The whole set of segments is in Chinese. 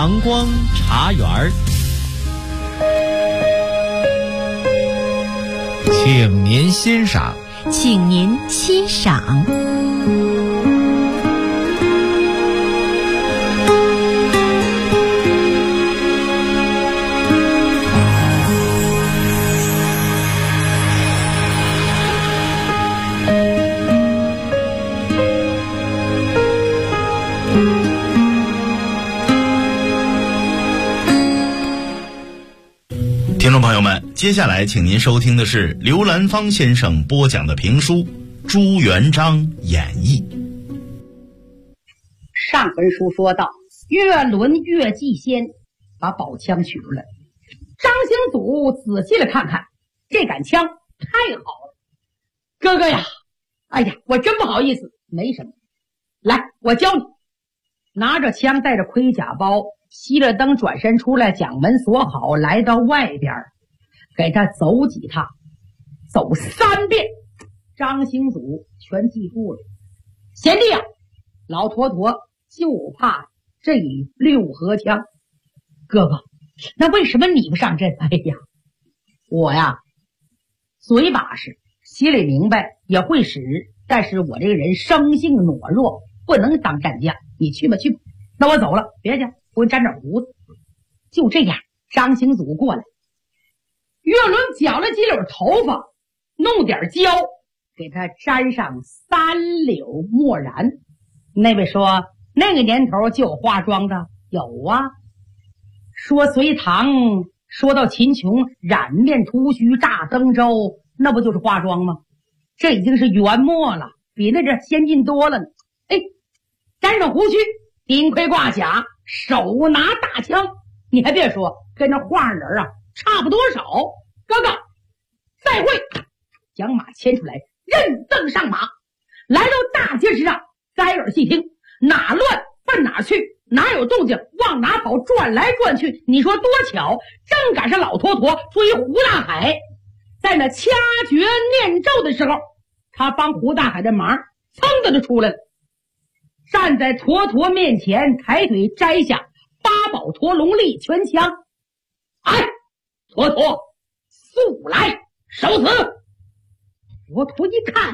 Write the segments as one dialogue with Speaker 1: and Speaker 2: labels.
Speaker 1: 阳光茶园儿，请您欣赏。
Speaker 2: 请您欣赏。
Speaker 3: 听众朋友们，接下来请您收听的是刘兰芳先生播讲的评书《朱元璋演义》。
Speaker 4: 上文书说到，岳伦、岳继先把宝枪取出来，张兴祖仔细的看看，这杆枪太好了。哥哥呀，哎呀，我真不好意思。没什么，来，我教你。拿着枪，带着盔甲包，熄了灯，转身出来，将门锁好，来到外边，给他走几趟，走3遍。张兴祖全记住了。贤弟啊，老坨坨就怕这6合枪。哥哥，那为什么你不上阵？哎呀，我呀，嘴把式，心里明白，也会使，但是我这个人生性懦弱，不能当战将。你去吧去吧，那我走了，别去，我沾点胡子。就这样，张兴祖过来，岳伦绞了几绺头发，弄点胶，给他沾上3绺墨染。那位说那个年头就有化妆的，有啊。说隋唐，说到秦琼染面涂须大登州，那不就是化妆吗？这已经是元末了，比那这先进多了呢。哎，沾上胡须，顶盔挂甲，手拿大枪，你还别说，跟那画上人啊差不多少。哥哥再会，将马牵出来，认凳上马，来到大街之上，摘耳细听，哪乱奔哪去，哪有动静往哪跑，转来转去。你说多巧，正赶上老坨坨追胡大海，在那掐诀念咒的时候，他帮胡大海的忙，噌的就出来了，站在坨坨面前，抬腿摘下8宝陀龙力拳枪。哎，坨坨速来，受死！坨坨一看，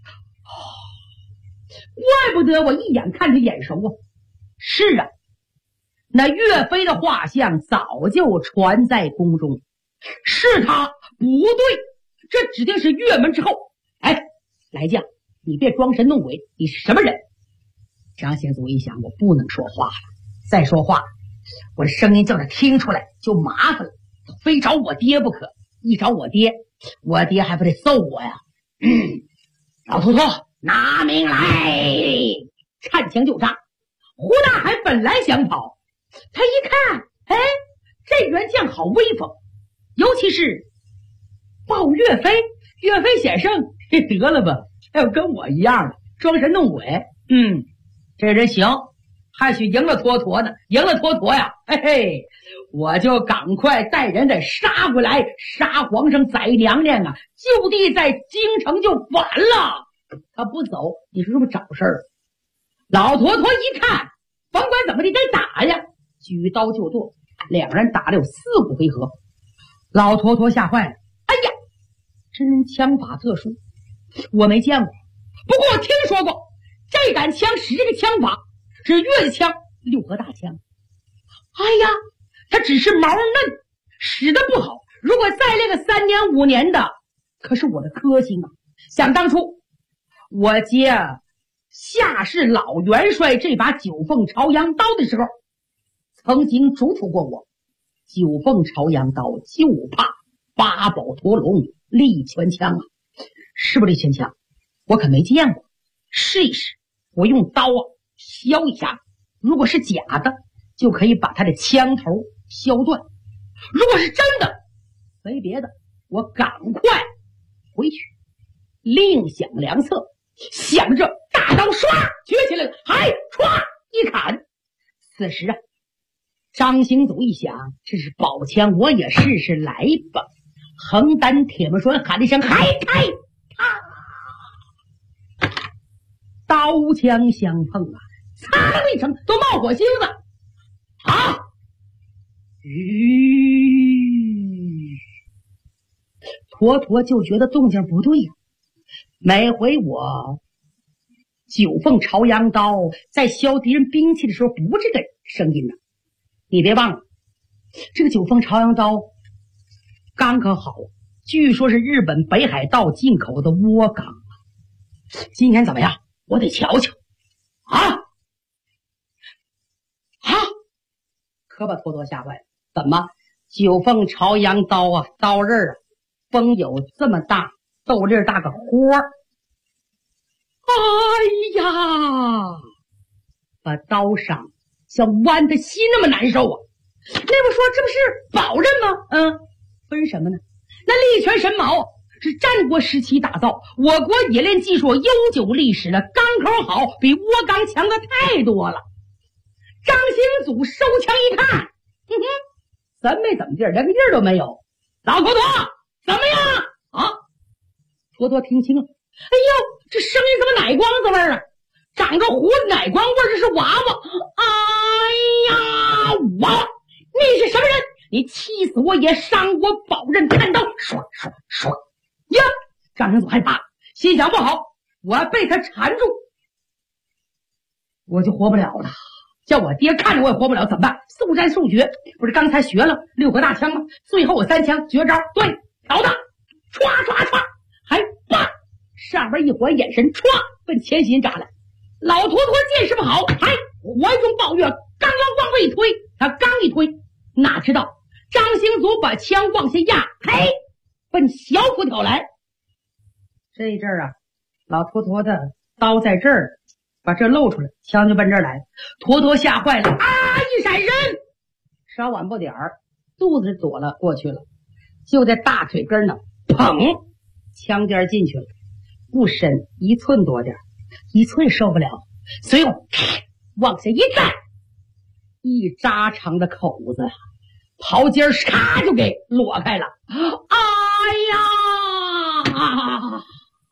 Speaker 4: 怪不得我一眼看着眼熟啊。是啊，那岳飞的画像早就传在宫中，是他不对，这指定是岳门之后。哎，来将，你别装神弄鬼，你是什么人？张兴祖一想，我不能说话了，再说话我的声音叫他听出来就麻烦了，非找我爹不可。一找我爹，我爹还不得揍我呀。老秃秃，拿命来！颤枪就扎。胡大海本来想跑，他一看，哎，这员将好威风，尤其是抱岳飞。岳飞先生，得了吧，还有跟我一样的装神弄鬼。这人行，还许赢了坨坨呢。赢了坨坨呀，嘿嘿，我就赶快带人得杀回来，杀皇上宰娘娘啊，就地在京城就完了。他不走，你说是不是找事儿？老坨坨一看，甭管怎么地得打呀，举刀就剁。两人打了有4、5回合，老坨坨吓坏了。哎呀，这人枪法特殊，我没见过，不过我听说过，这杆枪使这个枪法是岳的枪，6合大枪。哎呀，他只是毛嫩，使得不好，如果再练个3年5年的，可是我的科星啊。想当初我接夏氏老元帅这把9凤朝阳刀的时候，曾经嘱咐过我，9凤朝阳刀就怕8宝陀龙力拳枪啊。是不是力拳枪我可没见过，试一试，我用刀啊削一下，如果是假的就可以把他的枪头削断，如果是真的，没别的，我赶快回去另想良策。想着大刀唰举起来了，还唰一砍。此时啊，张兴祖一想，这是宝枪，我也试试来吧。横担铁木栓喊了一声嗨开，刀枪相碰啊，擦的一声都冒火星子。 坨坨就觉得动静不对呀。每回我九凤朝阳刀在削敌人兵器的时候，不这个声音呢。你别忘了，这个九凤朝阳刀钢可好，据说是日本北海道进口的倭钢。今天怎么样？我得瞧瞧啊！可把坨坨吓坏了。怎么九凤朝阳刀啊，刀刃啊，锋有这么大，豆粒大个豁儿。哎呀，把刀伤像剜的心那么难受啊！那不说这不是宝刃吗？分什么呢？那力全神矛是战国时期打造，我国冶炼技术悠久历史了，钢口好，比倭钢强的太多了。张兴祖收枪一看，真没怎么地儿，连个印儿都没有。老坨坨怎么样啊？坨坨听清了，哎呦，这声音怎么奶光子味儿啊？长个胡子奶光味儿，这是娃娃。哎呀，娃娃，你是什么人？你气死我也伤我宝刃砍刀，唰唰唰呀！张兴祖害怕了，心想不好，我要被他缠住，我就活不了了。叫我爹看着我也活不了，怎么办？速战速决，不是刚才学了6个大枪吗？最后我3枪绝招，对，挑他，唰唰唰，还叭，上边一伙眼神，唰奔前心扎来。老坨坨见势不好，还怀中抱月，刚要往外一推，他刚一推，哪知道张兴祖把枪往下压，嘿，奔小腹挑来。这一阵儿啊，老坨坨的刀在这儿，把这露出来，枪就奔这儿来。坨坨吓坏了，一闪身，稍晚不点儿，肚子躲了过去了，就在大腿根呢，砰，枪尖进去了，不深，1寸多点，1寸受不了，随后往下一站，一扎长的口子，袍尖咔就给落开了。哎呀！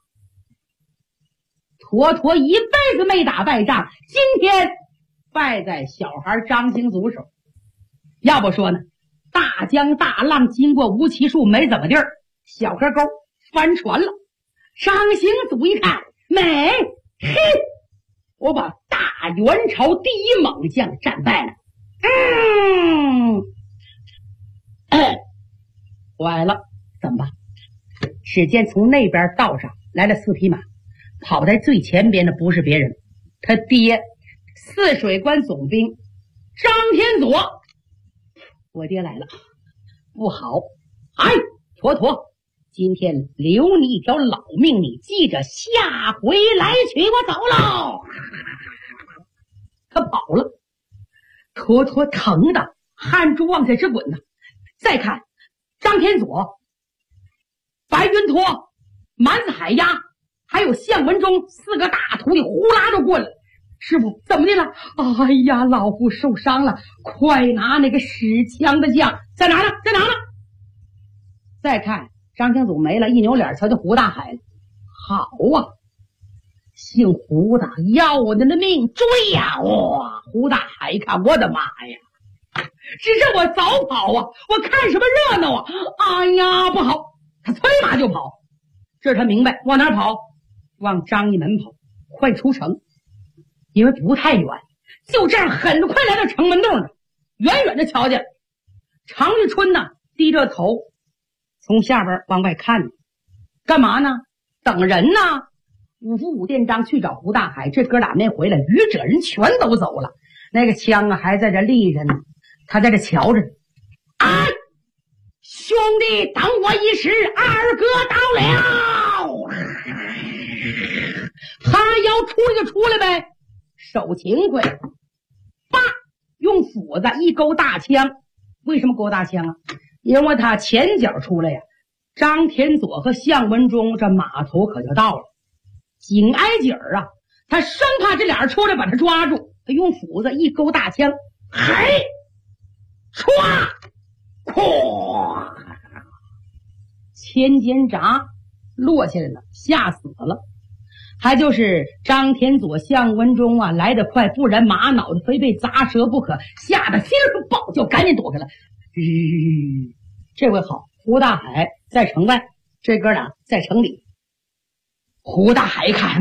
Speaker 4: 坨坨一辈子没打败仗，今天败在小孩张兴祖手。要不说呢，大江大浪经过吴奇树没怎么地儿，小河沟翻船了。张兴祖一看，美，嘿，我把大元朝第一猛将战败了。坏了，怎么办？只见从那边道上来了4匹马，跑在最前边的不是别人，他爹泗水关总兵张天佐。我爹来了，不好！哎，坨坨，今天留你一条老命，你记着，下回来取。我走喽。他跑了，坨坨疼的汗珠往下直滚呢。再看张天佐、白云托、满子海鸭，还有项文忠4个大徒弟呼啦就过来了。师傅怎么的了？哎呀，老夫受伤了，快拿那个使枪的将。在哪呢？在哪呢？再看张天祖没了，一扭脸瞧见胡大海了。好啊，姓胡的要我的命，追呀！哇！胡大海一看，我的妈呀！只是我早跑啊，我看什么热闹啊！哎呀，不好！他催马就跑。这是他明白往哪跑，往张义门跑，快出城。因为不太远，就这样很快来到城门洞上，远远的瞧见常玉春呢，低着头从下边往外看呢，干嘛呢？等人呢。五福五店章去找胡大海，这哥俩没回来，余者人全都走了，那个枪啊还在这立着呢，他在这瞧着。哎，兄弟等我一时，二哥到了。他要出来就出来呗，手勤快，叭，用斧子一勾大枪。为什么勾大枪啊？因为他前脚出来呀，张天佐和项文忠这码头可就到了，紧挨紧儿啊，他生怕这俩人出来把他抓住，他用斧子一勾大枪，嘿，唰，咵，千斤闸落下来了，吓死了。还就是张天佐、项文忠啊来得快，不然马脑袋非被砸折不可，吓得心儿暴叫，赶紧躲开了。这回好，胡大海在城外这哥俩在城里，胡大海看，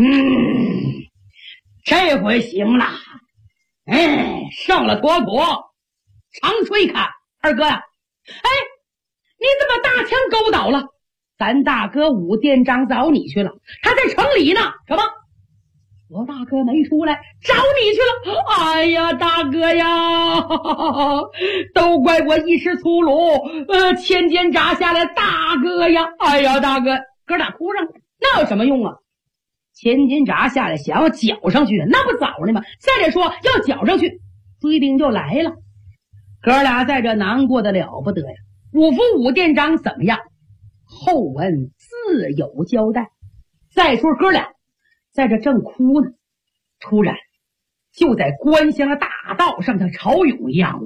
Speaker 4: 这回行了，胜了妥妥。长春一看，二哥呀，你怎么大枪勾倒了？咱大哥武店长找你去了，他在城里呢。什么？我大哥没出来，找你去了。哎呀，大哥呀，都怪我一时粗鲁，千斤扎下来，大哥呀！哎呀，大哥，哥俩哭上了，那有什么用啊？千斤扎下来，想要绞上去，那不早呢吗？再者说，要绞上去，追兵就来了。哥俩在这难过的了不得呀。五福武店长怎么样？后文自有交代。再说哥俩在这正哭呢，突然就在关乡的大道上，像潮涌一样，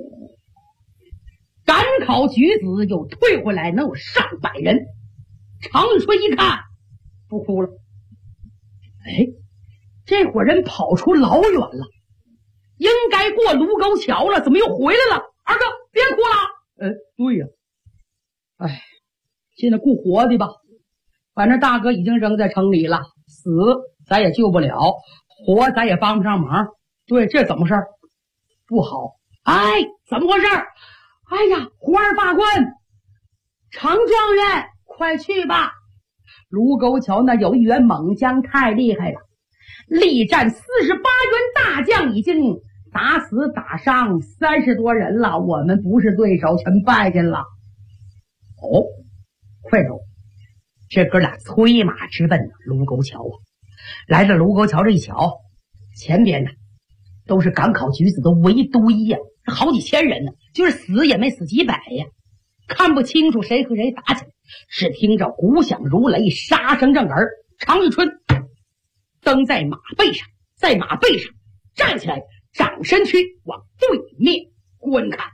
Speaker 4: 赶考举子又退回来，能有上百人。长春一看不哭了，这伙人跑出老远了，应该过卢沟桥了，怎么又回来了？二哥别哭了。对呀，现在顾活的吧，反正大哥已经扔在城里了，死咱也救不了，活咱也帮不上忙。对，这怎么事儿？不好。怎么回事？胡二法官，程状元，快去吧。卢沟桥那有一员猛将太厉害了，力战48员大将已经打死打伤30多人了，我们不是对手，全败下了。快走！这哥俩催马直奔卢沟桥啊！来到卢沟桥这一瞧，前边呢都是赶考举子的围堆呀，好几千人呢，就是死也没死几百呀，看不清楚谁和谁打起来。只听着鼓响如雷，杀声震耳。常遇春登在马背上，站起来，掌身躯往对面观看。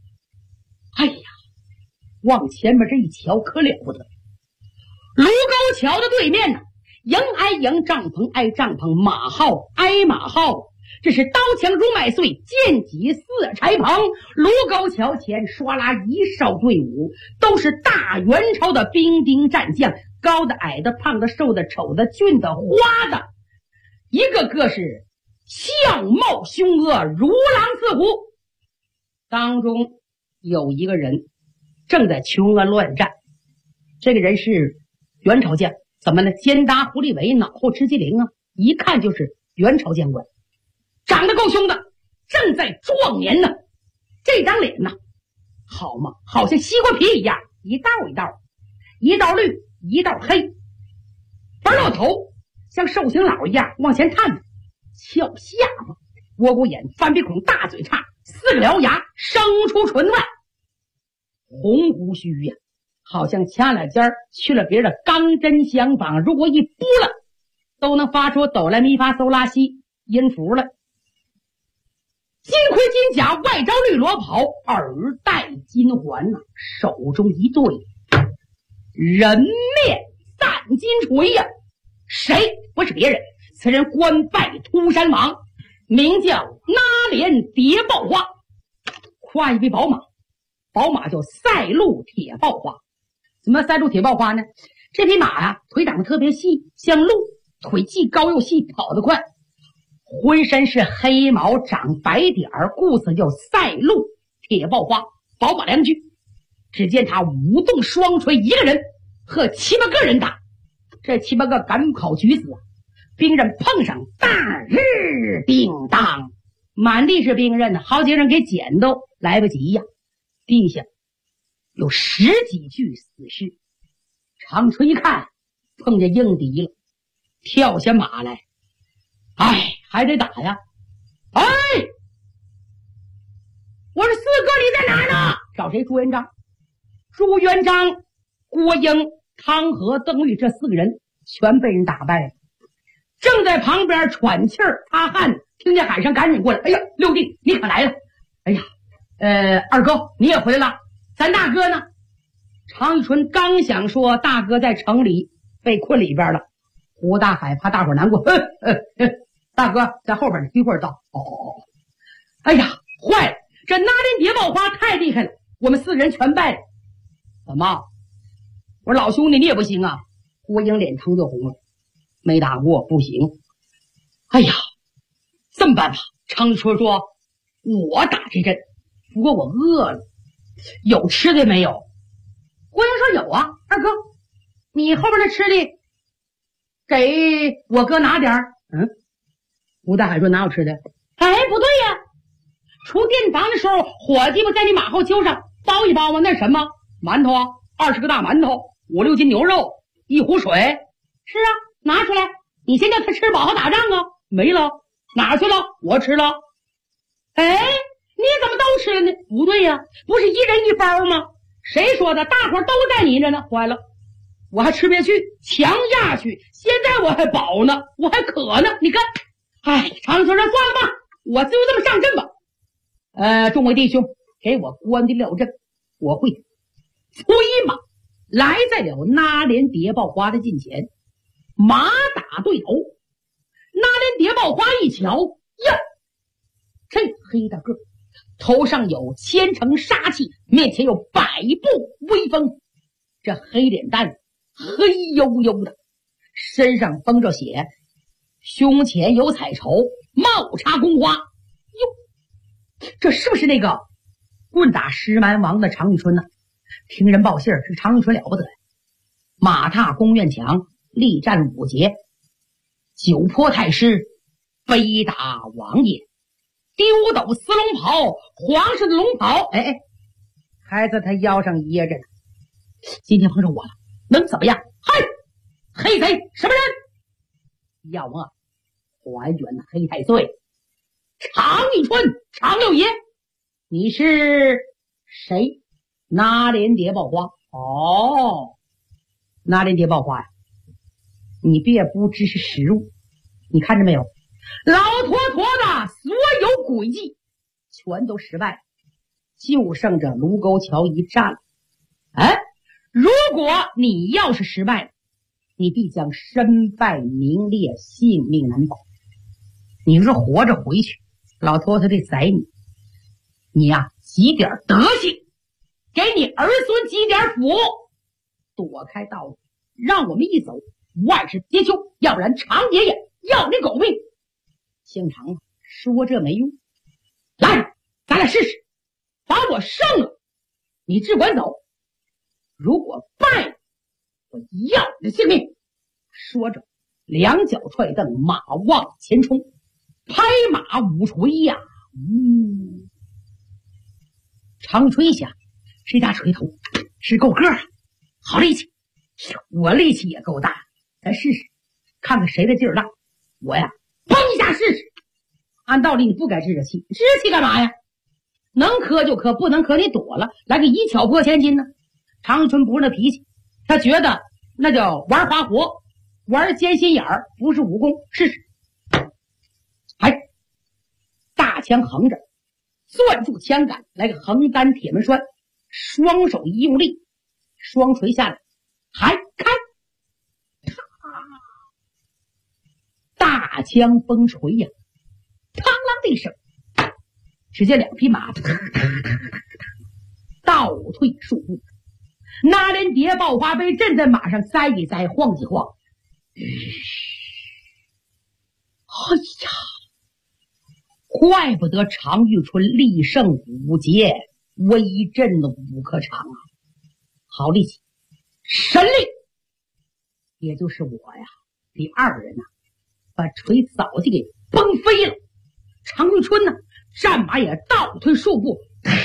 Speaker 4: 往前面这一瞧，可了不得！卢沟桥的对面呢，营挨营，帐篷挨帐篷，马号挨马号，这是刀枪如麦穗，剑戟似柴棚。卢沟桥前唰啦一哨队伍，都是大元朝的兵丁战将，高的矮的胖的瘦的丑的俊的花的，一个个是相貌凶恶，如狼似虎。当中有一个人正在穷恩乱战，这个人是元朝将，怎么呢？肩搭狐狸尾，脑后吃鸡翎啊，一看就是元朝将官，长得够凶的，正在壮年呢。这张脸呢，好嘛，好像西瓜皮一样，一道一道，一道绿，一道黑，白露头像寿星佬一样往前探着，翘下巴，窝骨眼，翻鼻孔，大嘴叉，4个獠牙生出唇外，红胡须呀，好像掐了尖儿去了别的钢针相仿，如果一拨了都能发出哆来咪发嗦拉西音符来。金盔金甲，外罩绿罗袍，耳戴金环呐，手中一对人面散金锤呀，谁不是别人？此人官拜秃山王，名叫拉连蝶豹花，夸一匹宝马，宝马叫赛鹿铁豹花。怎么赛鹿铁豹花呢？这匹马呀，腿长得特别细，像鹿，腿既高又细，跑得快，浑身是黑毛，长白点儿，故此叫赛鹿铁豹花，宝马良驹。只见他舞动双锤，一个人和7、8个人打，这7、8个赶考举子啊，兵刃碰上，大日叮当，满地是兵刃呢，好几个人给捡都来不及呀。地下有10几具死尸。长春一看碰见硬敌了，跳下马来，还得打呀！我说四哥你在哪呢？找谁？朱元璋。朱元璋、郭英、汤和、邓玉这4个人全被人打败了。正在旁边喘气儿擦汗，听见喊声赶紧过来。六弟你可来了。二哥你也回来了，咱大哥呢？常遇春刚想说大哥在城里被困里边了，胡大海怕大伙难过，大哥在后边呢，一会儿到。坏了，这拿连谍报花太厉害了，我们4个人全败了。怎么我说老兄弟你也不行啊。郭英脸腾就红了，没打过不行。哎呀，这么办吧，常春说我打这阵，不过我饿了，有吃的没有？郭英说有啊，二哥，你后边的吃的给我哥拿点儿。吴大海说哪有吃的？哎，不对呀，出店房的时候，伙计们在你马后丘上包一包吗？那什么馒头啊，20个大馒头，5、6斤牛肉，1壶水。是啊，拿出来，你先叫他吃饱好打仗啊。没了，哪去了？我吃了。哎，你怎么都吃了呢？不对呀，不是一人一包吗？谁说的？大伙都在你这呢。坏了，我还吃不下去，强下去。现在我还饱呢，我还渴呢。你看，哎，常说算了吧，我就这么上阵吧。众位弟兄，给我关的了阵，我会催马来在了那连谍报花的近前，马打对头。那连谍报花一瞧，呀，这黑大个头上有千层杀气，面前有百步威风，这黑脸蛋黑黝黝的，身上封着血，胸前有彩绸，帽插宫花。哟，这是不是那个棍打石蛮王的常遇春呢？听人报信儿，这常遇春了不得呀，马踏宫院墙，力战5节，九坡太师，飞打王爷，丢斗丝龙袍，皇上的龙袍，哎，还在他腰上掖着呢。今天碰上我了，能怎么样？嘿，黑贼什么人？要么还原的黑太岁，常遇春，常六爷，你是谁？那连谍报花。哦，那连谍报花呀，你别不知是实物，你看着没有？老坨坨的所有诡计全都失败了，就剩着卢沟桥一战了。哎，如果你要是失败了，你必将身败名裂，性命难保。你是活着回去，老头他得宰你。你呀，积点德行，给你儿孙积点福，躲开道路，让我们一走万事皆休，要不然常爷爷要你狗命。姓常啊，说这没用，来，咱俩试试，把我胜了，你只管走；如果败了，我要你的性命。说着，两脚踹蹬，马往前冲，拍马舞锤呀，常吹一下，这大锤头是够个啊，好力气，我力气也够大，咱试试，看看谁的劲儿大。我呀，砰一下试试。按道理你不该置这气，置气干嘛呀？能磕就磕，不能磕你躲了，来个一巧破千金呢。常春不是那脾气，他觉得那叫玩花活，玩尖心眼儿，不是武功。试试，哎，大枪横着，攥住枪杆，来个横单铁门栓，双手一用力，双锤下来，还开，大枪崩锤呀，嘡啷的一声，只见两匹马倒退数步，那连谍报花被震在马上栽一栽，晃几晃。哎呀，怪不得常遇春力胜5节，威震的5颗场啊！好力气，神力，也就是我呀，第二个人呐，把锤早就给崩飞了。常遇春呢，战马也倒退数步，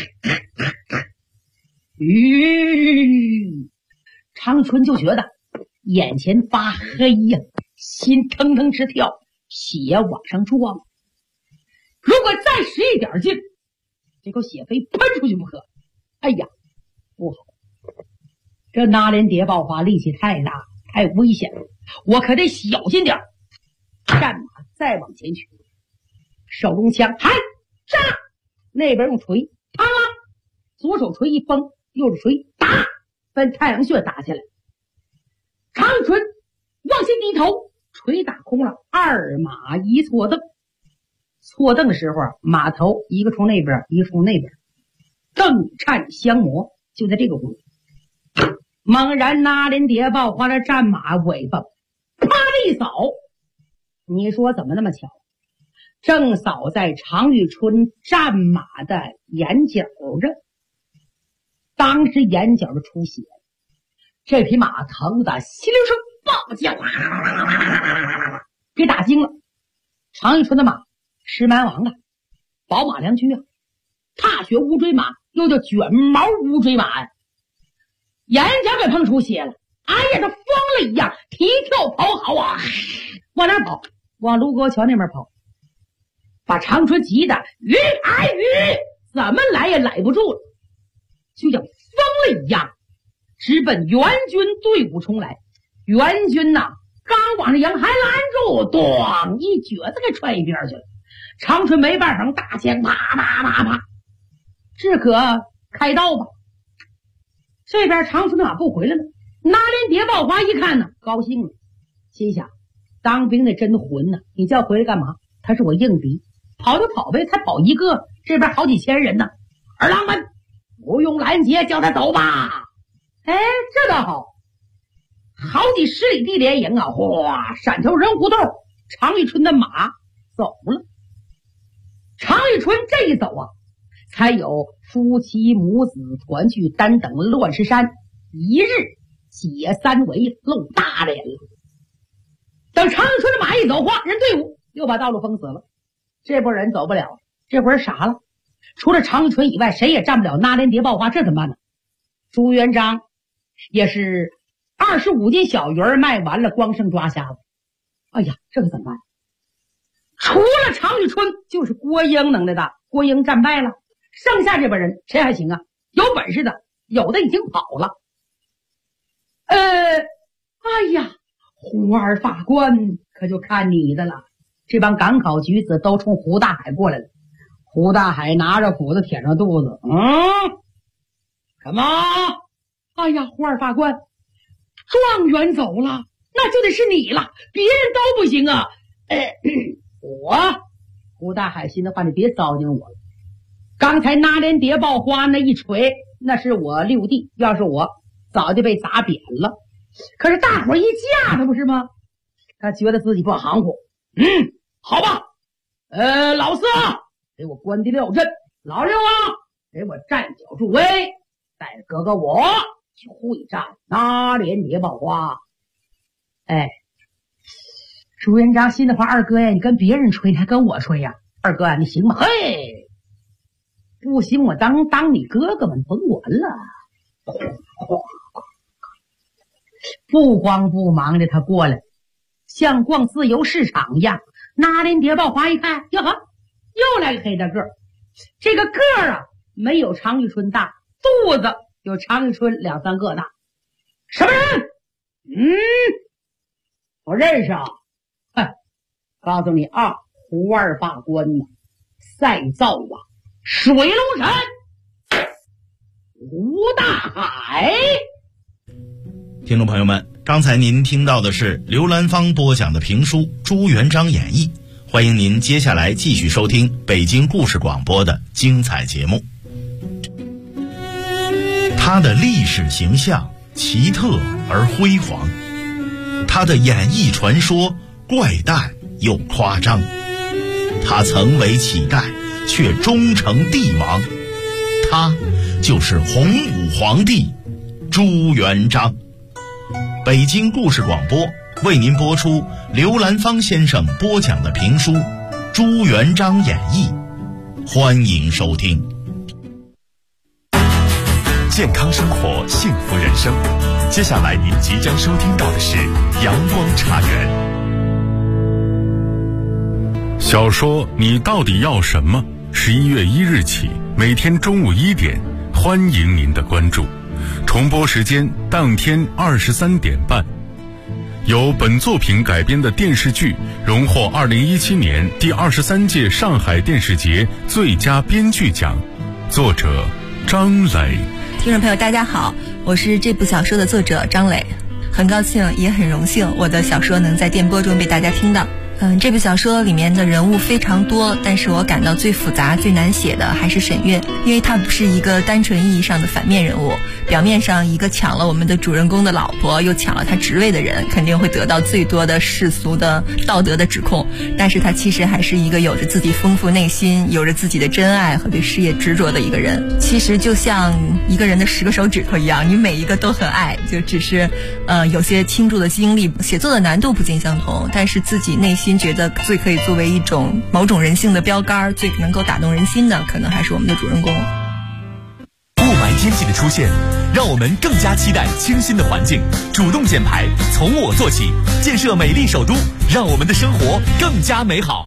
Speaker 4: 常春就觉得眼前发黑呀，心腾腾直跳，血往上撞。如果再使一点劲，这口血非喷出去不可。哎呀，不好，这那连谍报花力气太大，太危险了，我可得小心点。战马再往前去，手中枪还杀，那边用锤啪啦，左手锤一崩，右手锤打，奔太阳穴打下来。常春往前低头，锤打空了，二马一错蹬。错蹬的时候，马头一个冲那边，一个冲那边，蹬颤相磨。就在这个功夫， 猛然拿连谍报花的战马尾巴啪的一扫，你说怎么那么巧，正扫在常遇春战马的眼角这，当时眼角就出血，这匹马疼的稀溜声暴叫，给打惊了。常遇春的马石蛮王啊，宝马良驹啊，踏雪乌骓马，又叫卷毛乌骓马呀，眼角给碰出血了。哎呀，他疯了一样，提跳跑好啊，往哪跑？往卢沟桥那边跑，把常春急的怎么来也来不住了，就像疯了一样，直奔援军队伍冲来。援军呐，刚往上迎还拦住，咣一撅子给踹一边去了。常春没办法，大枪啪啪啪啪，只可开刀吧。这边常春的马不回来了，拿连谍报花一看呢，高兴了，心想当兵的真混呢，你叫回来干嘛？他是我硬敌，跑就跑呗，才跑一个，这边好几千人呢。儿郎们不用拦截，叫他走吧。哎，这倒好，好几十里地连营啊，哗，闪条人胡同，常遇春的马走了。常遇春这一走啊，才有夫妻母子团聚单等乱石山，一日解三围，露大脸了。等常遇春的马一走，哗，人队伍又把道路封死了。这波人走不了，这波人傻了，除了常遇春以外，谁也占不了拿连谍报花，这怎么办呢？朱元璋也是25斤小鱼儿卖完了，光剩抓瞎子。哎呀，这可怎么办？除了常遇春，就是郭英能耐大。郭英战败了，剩下这帮人谁还行啊？有本事的，有的已经跑了。哎呀，胡二法官可就看你的了。这帮赶考举子都冲胡大海过来了。胡大海拿着斧子舔着肚子，什么？哎呀，胡二法官，状元走了，那就得是你了，别人都不行啊。胡大海心的话，你别糟践我了。刚才拿连谍报花那一锤，那是我六弟，要是我早就被砸扁了。可是大伙一架他不是吗？他觉得自己不含糊。好吧，老四啊，给我关第六阵；老六啊，给我站脚助威，带着哥哥我去会战拿连谍报花。朱元璋心里话，二哥呀，你跟别人吹，你还跟我吹呀？二哥啊，你行吗？嘿，不行，我当你哥哥们甭管了。不慌不忙的他过来，像逛自由市场一样。拿连谍报花一看，哟呵，又来个黑大个儿。这个个儿啊，没有常遇春大，肚子有常遇春2、3个大。什么人？我认识啊。告诉你啊，胡二法官呢，再造啊，水龙神胡大海。
Speaker 3: 听众朋友们，刚才您听到的是刘兰芳播讲的评书《朱元璋演义》，欢迎您接下来继续收听北京故事广播的精彩节目。他的历史形象奇特而辉煌，他的演艺传说怪诞又夸张，他曾为乞丐却终成帝王，他就是洪武皇帝朱元璋。北京故事广播为您播出刘兰芳先生播讲的评书《朱元璋演义》，欢迎收听。
Speaker 5: 健康生活，幸福人生。接下来您即将收听到的是阳光茶园。
Speaker 6: 小说你到底要什么？11月1日起，每天中午1点，欢迎您的关注。重播时间当天23点半。由本作品改编的电视剧荣获2017年第23届上海电视节最佳编剧奖，作者张磊。
Speaker 7: 听众朋友大家好，我是这部小说的作者张磊，很高兴也很荣幸我的小说能在电波中被大家听到。 这部小说里面的人物非常多，但是我感到最复杂最难写的还是沈月，因为她不是一个单纯意义上的反面人物，表面上一个抢了我们的主人公的老婆又抢了他职位的人，肯定会得到最多的世俗的道德的指控，但是他其实还是一个有着自己丰富内心，有着自己的真爱和对事业执着的一个人。其实就像一个人的10个手指头一样，你每一个都很爱，就只是有些倾注的精力，写作的难度不尽相同，但是自己内心觉得最可以作为一种某种人性的标杆，最能够打动人心的，可能还是我们的主人公。
Speaker 5: 雾霾天气的出现，让我们更加期待清新的环境，主动减排，从我做起，建设美丽首都，让我们的生活更加美好。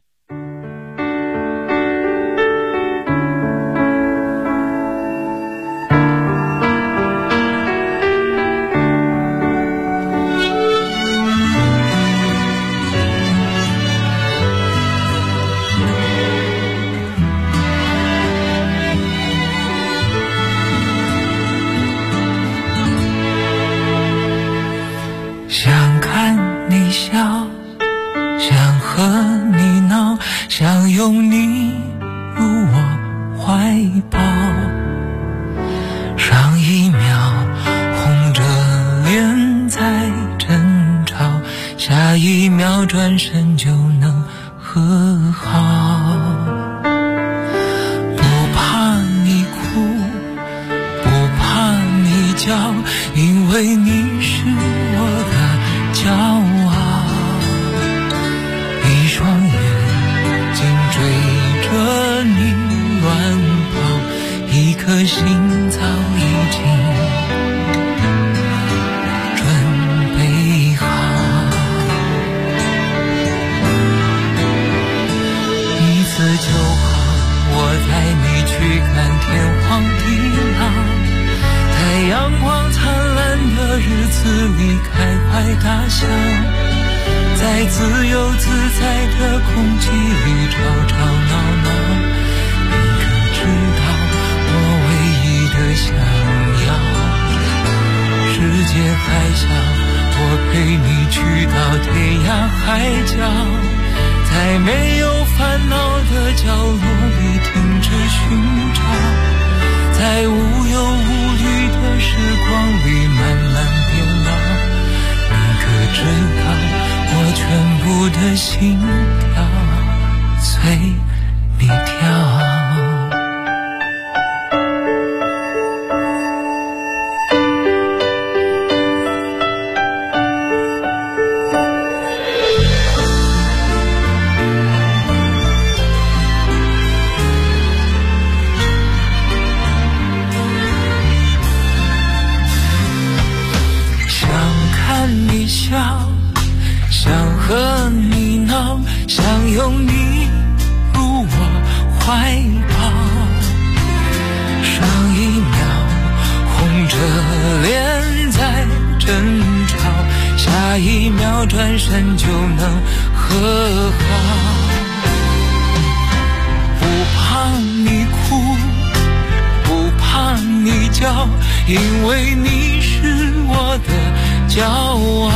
Speaker 8: 想看你笑，想和你闹，想拥你入我怀抱。上一秒红着脸在争吵，下一秒转身就能和好。不怕你哭，不怕你叫，因为你是我的骄傲，一双眼睛追着你乱跑，一颗心早已经准备好。一次就好，我带你去看天荒地老，在阳光灿烂的日子里开怀大笑，在自由自在的空气里吵吵闹闹。你可知道我唯一的想要，世界还小，我陪你去到天涯海角，在没有烦恼的角落里停止寻找，在无忧无虑的时光里慢慢变老。你可知道我全部的心跳随你跳。想和你闹，想拥你入我怀抱，上一秒红着脸在争吵，下一秒转身就能和好。不怕你哭，不怕你叫，因为你是我的骄傲，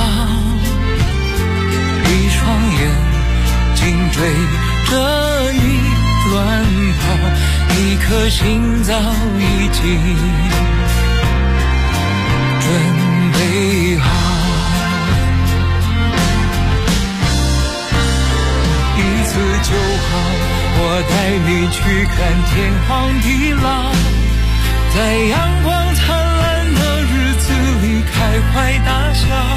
Speaker 8: 一双眼睛追着你乱跑，一颗心早已经准备好。一次就好，我带你去看天荒地老，在阳光灿烂的日子里开怀大笑，